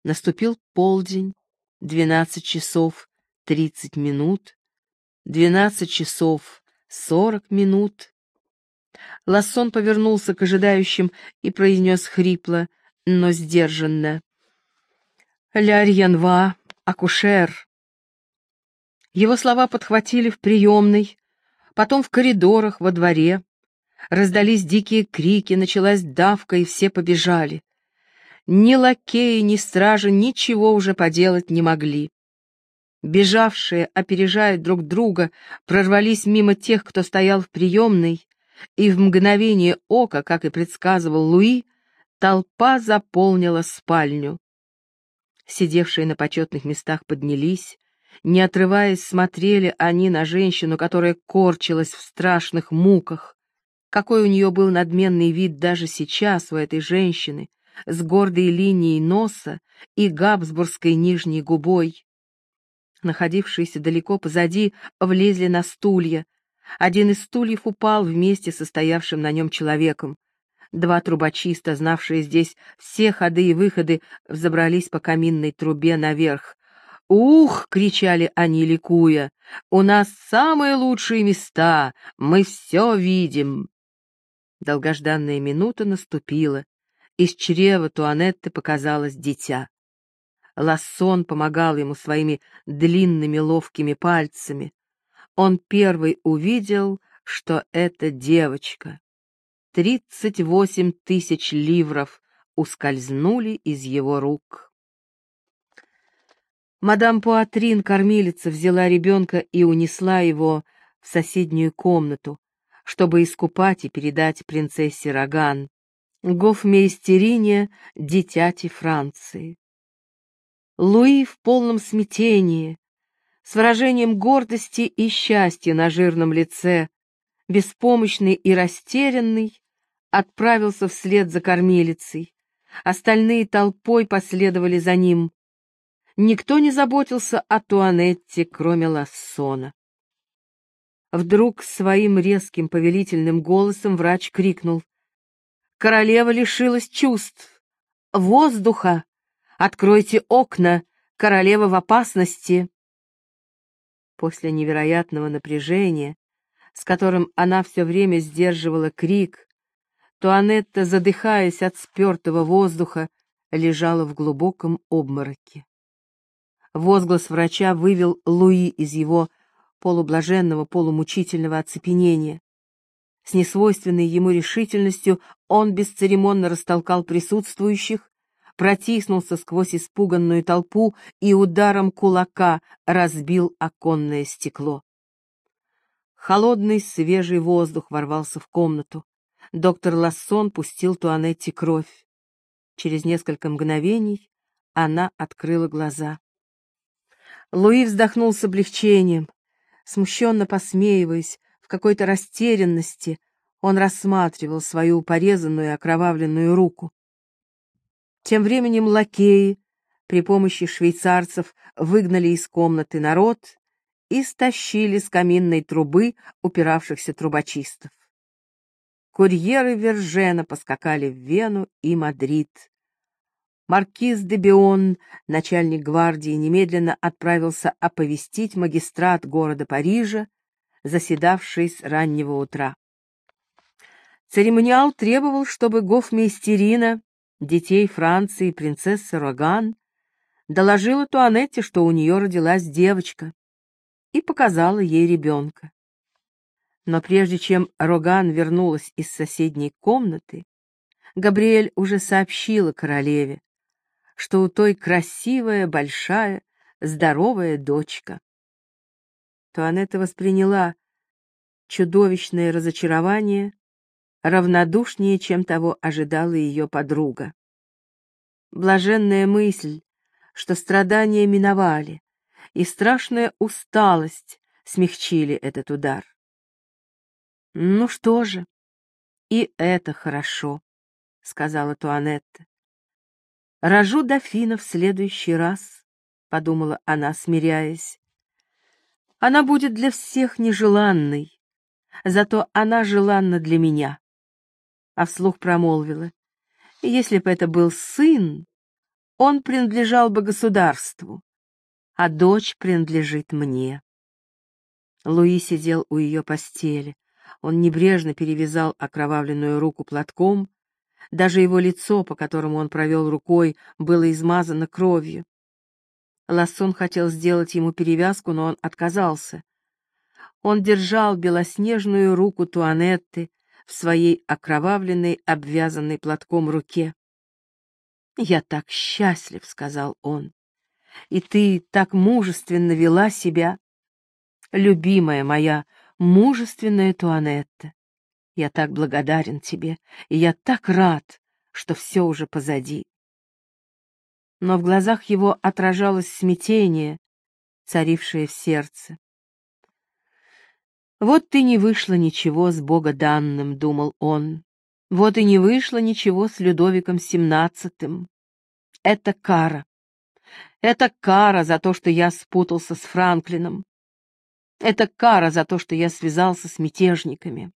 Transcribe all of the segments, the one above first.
Наступил полдень, 12 часов 30 минут, 12 часов 40 минут. Лассон повернулся к ожидающим и произнес хрипло, но сдержанно: «Ля Рьянва, акушер». Его слова подхватили в приемной, потом в коридорах, во дворе. Раздались дикие крики, началась давка, и все побежали. Ни лакеи, ни стражи ничего уже поделать не могли. Бежавшие, опережая друг друга, прорвались мимо тех, кто стоял в приемной, и в мгновение ока, как и предсказывал Луи, толпа заполнила спальню. Сидевшие на почетных местах поднялись, не отрываясь, смотрели они на женщину, которая корчилась в страшных муках. Какой у нее был надменный вид даже сейчас у этой женщины, с гордой линией носа и габсбургской нижней губой. Находившиеся далеко позади влезли на стулья. Один из стульев упал вместе со стоявшим на нем человеком. Два трубочиста, знавшие здесь все ходы и выходы, взобрались по каминной трубе наверх. «Ух!» — кричали они, ликуя. «У нас самые лучшие места! Мы все видим!» Долгожданная минута наступила. Из чрева Туанетты показалось дитя. Лассон помогал ему своими длинными ловкими пальцами. Он первый увидел, что это девочка. 38 тысяч ливров ускользнули из его рук. Мадам Пуатрин, кормилица, взяла ребенка и унесла его в соседнюю комнату, чтобы искупать и передать принцессе Роган, гофмейстерине, дитяти Франции. Луи в полном смятении, с выражением гордости и счастья на жирном лице, беспомощный и растерянный, отправился вслед за кормилицей. Остальные толпой последовали за ним. Никто не заботился о Туанетте, кроме Лассона. Вдруг своим резким повелительным голосом врач крикнул: «Королева лишилась чувств! Воздуха! Откройте окна! Королева в опасности!» После невероятного напряжения, с которым она все время сдерживала крик, Туанетта, задыхаясь от спертого воздуха, лежала в глубоком обмороке. Возглас врача вывел Луи из его полублаженного, полумучительного оцепенения. С несвойственной ему решительностью он бесцеремонно растолкал присутствующих, протиснулся сквозь испуганную толпу и ударом кулака разбил оконное стекло. Холодный свежий воздух ворвался в комнату. Доктор Лассон пустил Туанетте кровь. Через несколько мгновений она открыла глаза. Луи вздохнул с облегчением. Смущенно посмеиваясь, в какой-то растерянности, он рассматривал свою порезанную и окровавленную руку. Тем временем лакеи при помощи швейцарцев выгнали из комнаты народ и стащили с каминной трубы упиравшихся трубочистов. Курьеры Вержена поскакали в Вену и Мадрид. Маркиз де Бион, начальник гвардии, немедленно отправился оповестить магистрат города Парижа, заседавший с раннего утра. Церемониал требовал, чтобы гофмейстерина, детей Франции, принцесса Роган, доложила Туанетте, что у нее родилась девочка, и показала ей ребенка. Но прежде чем Роган вернулась из соседней комнаты, Габриэль уже сообщила королеве, что у той красивая, большая, здоровая дочка. Туанетта восприняла чудовищное разочарование равнодушнее, чем того ожидала ее подруга. Блаженная мысль, что страдания миновали, и страшная усталость смягчили этот удар. «Ну что же, и это хорошо», — сказала Туанетта. «Рожу дофина в следующий раз», — подумала она, смиряясь. «Она будет для всех нежеланной, зато она желанна для меня». А вслух промолвила: «Если бы это был сын, Он принадлежал бы государству, а дочь принадлежит мне. Луи сидел у ее постели. Он небрежно перевязал окровавленную руку платком. Даже его лицо, по которому он провел рукой, было измазано кровью. Лассон хотел сделать ему перевязку, но он отказался. Он держал белоснежную руку Туанетты в своей окровавленной, обвязанной платком руке. «Я так счастлив», — сказал он, — «и ты так мужественно вела себя. Любимая моя, мужественная Туанетта, я так благодарен тебе, и я так рад, что все уже позади». Но в глазах его отражалось смятение, царившее в сердце. «Вот ты не вышло ничего с богоданным», — думал он. «Вот и не вышло ничего с Людовиком XVII. Это кара. Это кара за то, что я спутался с Франклином. Это кара за то, что я связался с мятежниками».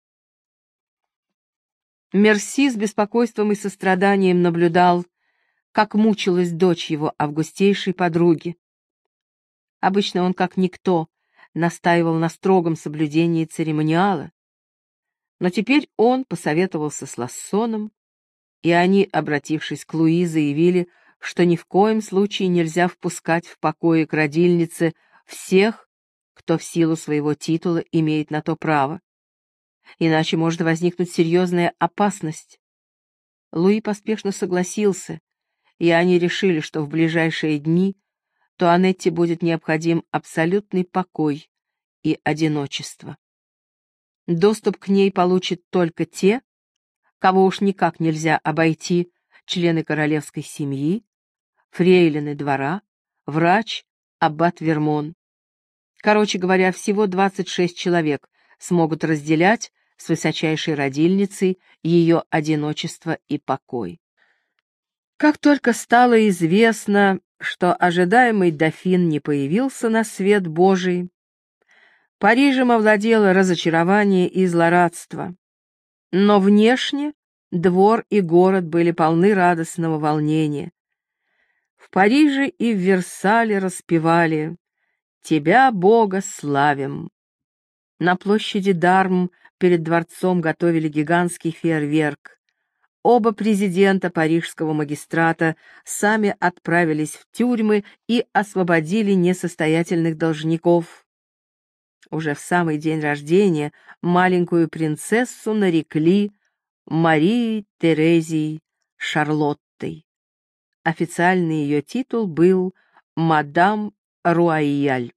Мерси с беспокойством и состраданием наблюдал, как мучилась дочь его августейшей подруги. Обычно он, как никто, настаивал на строгом соблюдении церемониала, но теперь он посоветовался с Лассоном, и они, обратившись к Луи, заявили, что ни в коем случае нельзя впускать в покои к родильнице всех, кто в силу своего титула имеет на то право, иначе может возникнуть серьезная опасность. Луи поспешно согласился, и они решили, что в ближайшие дни Туанетте будет необходим абсолютный покой и одиночество. Доступ к ней получат только те, кого уж никак нельзя обойти: члены королевской семьи, фрейлины двора, врач, аббат Вермон. Короче говоря, всего 26 человек смогут разделять с высочайшей родильницей ее одиночество и покой. Как только стало известно, что ожидаемый дофин не появился на свет Божий, Парижем овладело разочарование и злорадство. Но внешне двор и город были полны радостного волнения. В Париже и в Версале распевали «Тебя, Бога, славим». На площади Дарм перед дворцом готовили гигантский фейерверк. Оба президента парижского магистрата сами отправились в тюрьмы и освободили несостоятельных должников. Уже в самый день рождения маленькую принцессу нарекли Марией Терезией Шарлоттой. Официальный ее титул был «Мадам Руайяль».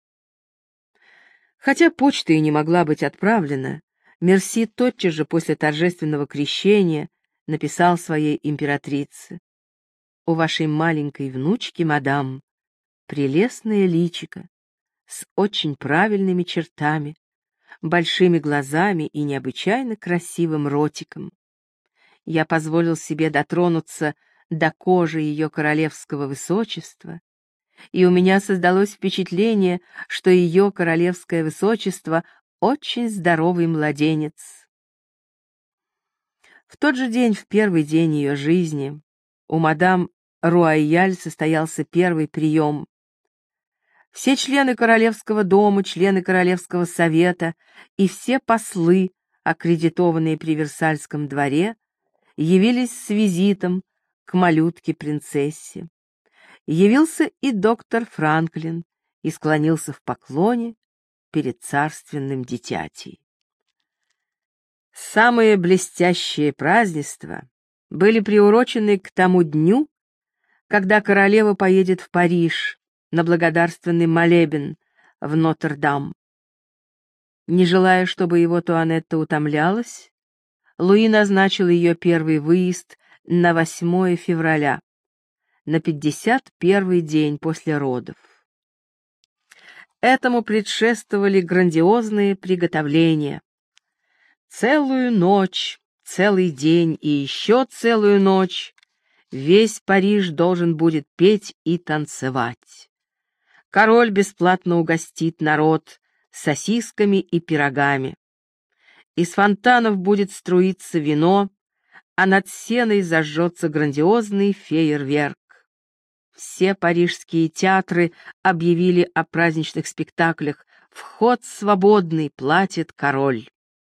Хотя почта и не могла быть отправлена, Мерси тотчас же после торжественного крещения написал своей императрице: «У вашей маленькой внучки, мадам, прелестное личико, с очень правильными чертами, большими глазами и необычайно красивым ротиком. Я позволил себе дотронуться до кожи ее королевского высочества, и у меня создалось впечатление, что ее королевское высочество очень здоровый младенец». В тот же день, в первый день ее жизни, у мадам Руайяль состоялся первый прием. Все члены королевского дома, члены королевского совета и все послы, аккредитованные при Версальском дворе, явились с визитом к малютке-принцессе. Явился и доктор Франклин и склонился в поклоне перед царственным дитятей. Самые блестящие празднества были приурочены к тому дню, когда королева поедет в Париж на благодарственный молебен в Нотр-Дам. Не желая, чтобы его Туанетта утомлялась, Луи назначил ее первый выезд на 8 февраля, на 51-й день после родов. Этому предшествовали грандиозные приготовления. Целую ночь, целый день и еще целую ночь весь Париж должен будет петь и танцевать. Король бесплатно угостит народ сосисками и пирогами. Из фонтанов будет струиться вино, а над сеной зажжется грандиозный фейерверк. все парижские театры объявили о праздничных спектаклях. Вход свободный, платит король.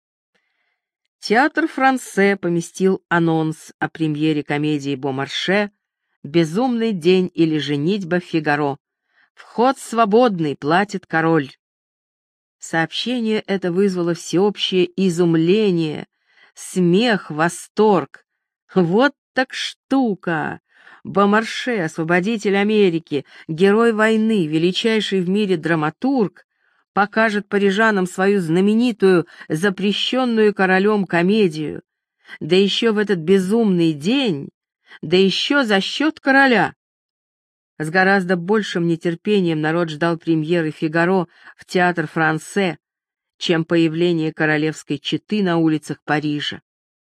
Театр Франсе поместил анонс о премьере комедии Бомарше «Безумный день» или «Женитьба Фигаро». Вход свободный, платит король. Сообщение это вызвало всеобщее изумление, смех, восторг. Вот так штука! Бомарше, освободитель Америки, герой войны, величайший в мире драматург, покажет парижанам свою знаменитую, запрещенную королем комедию, да еще в этот безумный день, да еще за счет короля. С гораздо большим нетерпением народ ждал премьеры «Фигаро» в театр Франсе, чем появление королевской четы на улицах Парижа.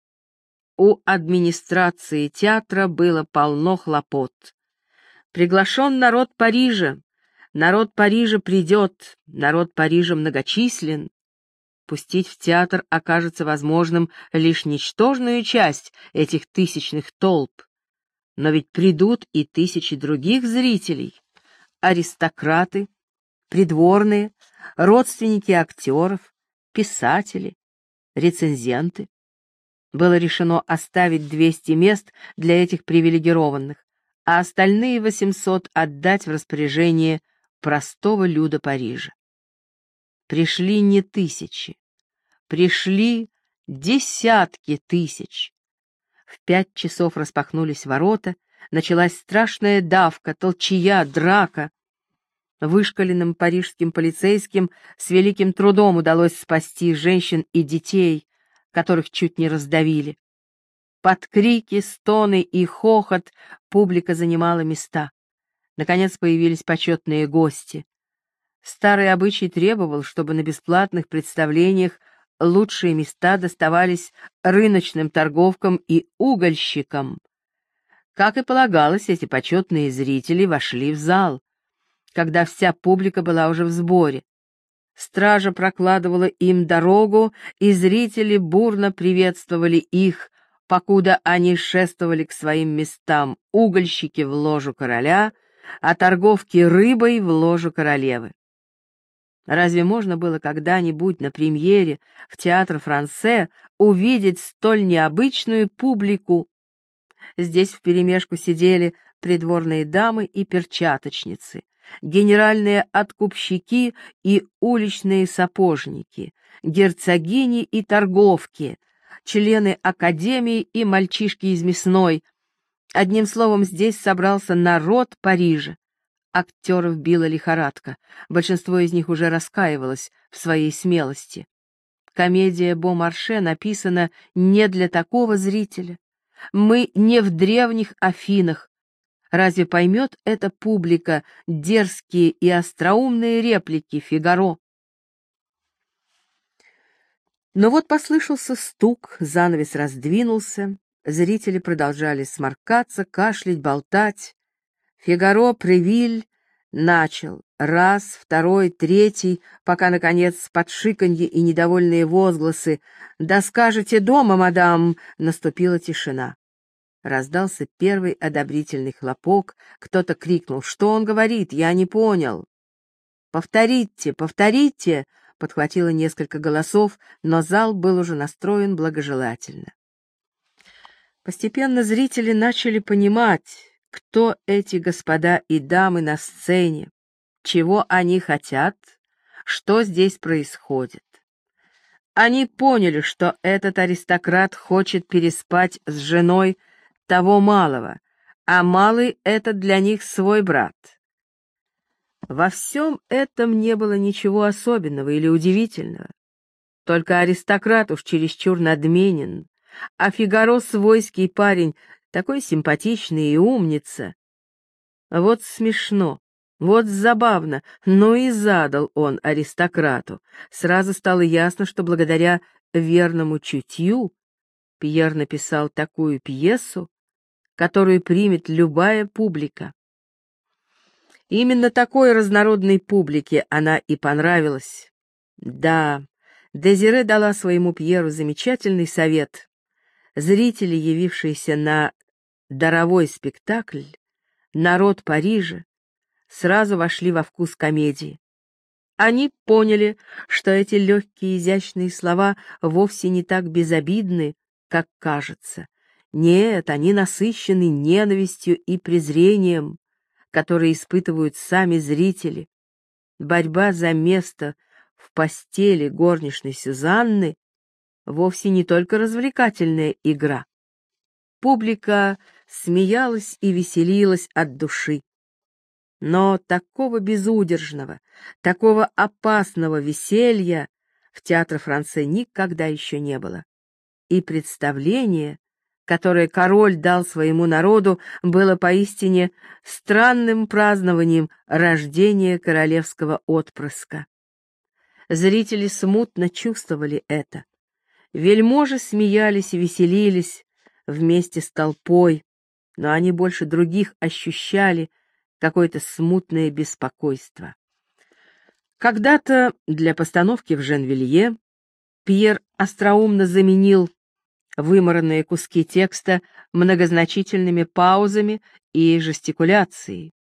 У администрации театра было полно хлопот. Приглашен народ Парижа придет, народ Парижа многочислен. Пустить в театр окажется возможным лишь ничтожную часть этих тысячных толп. Но ведь придут и тысячи других зрителей. Аристократы, придворные, родственники актеров, писатели, рецензенты. Было решено оставить 200 мест для этих привилегированных, а остальные 800 отдать в распоряжение простого люда Парижа. Пришли не тысячи, пришли десятки тысяч. В 5 часов распахнулись ворота, началась страшная давка, толчая, драка. Вышколенным парижским полицейским с великим трудом удалось спасти женщин и детей, которых чуть не раздавили. Под крики, стоны и хохот публика занимала места. Наконец появились почетные гости. Старый обычай требовал, чтобы на бесплатных представлениях лучшие места доставались рыночным торговкам и угольщикам. Как и полагалось, эти почетные зрители вошли в зал, когда вся публика была уже в сборе. Стража прокладывала им дорогу, и зрители бурно приветствовали их, покуда они шествовали к своим местам, угольщики в ложу короля, а торговки рыбой в ложу королевы. Разве можно было когда-нибудь на премьере в театр Франсе увидеть столь необычную публику? Здесь вперемешку сидели придворные дамы и перчаточницы, генеральные откупщики и уличные сапожники, герцогини и торговки, члены академии и мальчишки из мясной. Одним словом, здесь собрался народ Парижа. Актеров била лихорадка, большинство из них уже раскаивалось в своей смелости. Комедия Бомарше написана не для такого зрителя. Мы не в древних Афинах. Разве поймет эта публика дерзкие и остроумные реплики Фигаро? Но вот послышался стук, занавес раздвинулся, зрители продолжали сморкаться, кашлять, болтать. Фигаро Превиль начал раз, второй, третий, пока, наконец, подшиканье и недовольные возгласы «Да скажете дома, мадам!» наступила тишина. Раздался первый одобрительный хлопок, кто-то крикнул «Что он говорит? Я не понял!» «Повторите, повторите!» — подхватило несколько голосов, но зал был уже настроен благожелательно. Постепенно зрители начали понимать, кто эти господа и дамы на сцене, чего они хотят, что здесь происходит. Они поняли, что этот аристократ хочет переспать с женой того малого, а малый — это для них свой брат. Во всем этом не было ничего особенного или удивительного. Только аристократ уж чересчур надменен, а Фигаро свойский парень, такой симпатичный и умница. Вот смешно, вот забавно, но и задал он аристократу. Сразу стало ясно, что благодаря верному чутью Пьер написал такую пьесу, которую примет любая публика. Именно такой разнородной публике она и понравилась. Да, Дезире дала своему Пьеру замечательный совет. Зрители, явившиеся на даровой спектакль, народ Парижа сразу вошли во вкус комедии. Они поняли, что эти легкие изящные слова вовсе не так безобидны, как кажется. Нет, они насыщены ненавистью и презрением, которые испытывают сами зрители. Борьба за место в постели горничной Сюзанны вовсе не только развлекательная игра. Публика смеялась и веселилась от души. Но такого безудержного, такого опасного веселья в театре Францэ никогда еще не было. И представление, которое король дал своему народу, было поистине странным празднованием рождения королевского отпрыска. Зрители смутно чувствовали это. Вельможи смеялись и веселились вместе с толпой, но они больше других ощущали какое-то смутное беспокойство. Когда-то для постановки в Женвилье Пьер остроумно заменил вымаранные куски текста многозначительными паузами и жестикуляцией.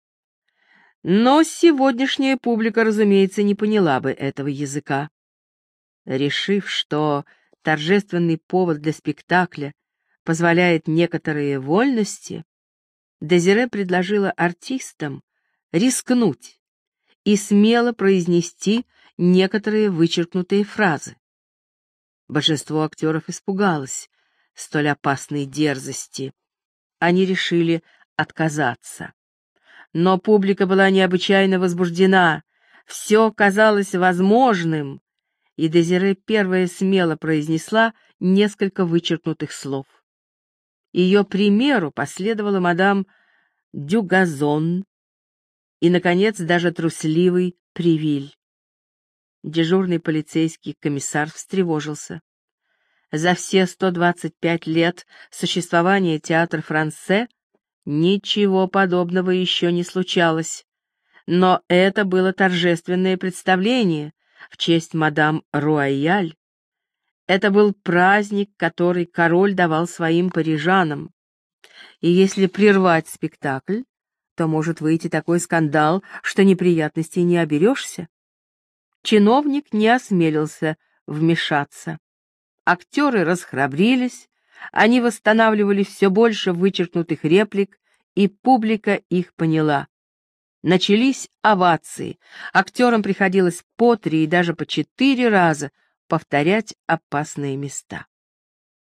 Но сегодняшняя публика, разумеется, не поняла бы этого языка. Решив, что торжественный повод для спектакля позволяет некоторые вольности, Дезире предложила артистам рискнуть и смело произнести некоторые вычеркнутые фразы. Большинство актеров испугалось столь опасной дерзости. Они решили отказаться. Но публика была необычайно возбуждена, все казалось возможным, и Дезире первая смело произнесла несколько вычеркнутых слов. Ее примеру последовала мадам Дюгазон и, наконец, даже трусливый Привиль. Дежурный полицейский комиссар встревожился. За все 125 лет существования театра Францэ ничего подобного еще не случалось, но это было торжественное представление в честь мадам Руайяль. Это был праздник, который король давал своим парижанам. И если прервать спектакль, то может выйти такой скандал, что неприятностей не оберешься. Чиновник не осмелился вмешаться. Актеры расхрабрились, они восстанавливали все больше вычеркнутых реплик, и публика их поняла. Начались овации, актерам приходилось по 3 и даже по 4 раза повторять опасные места.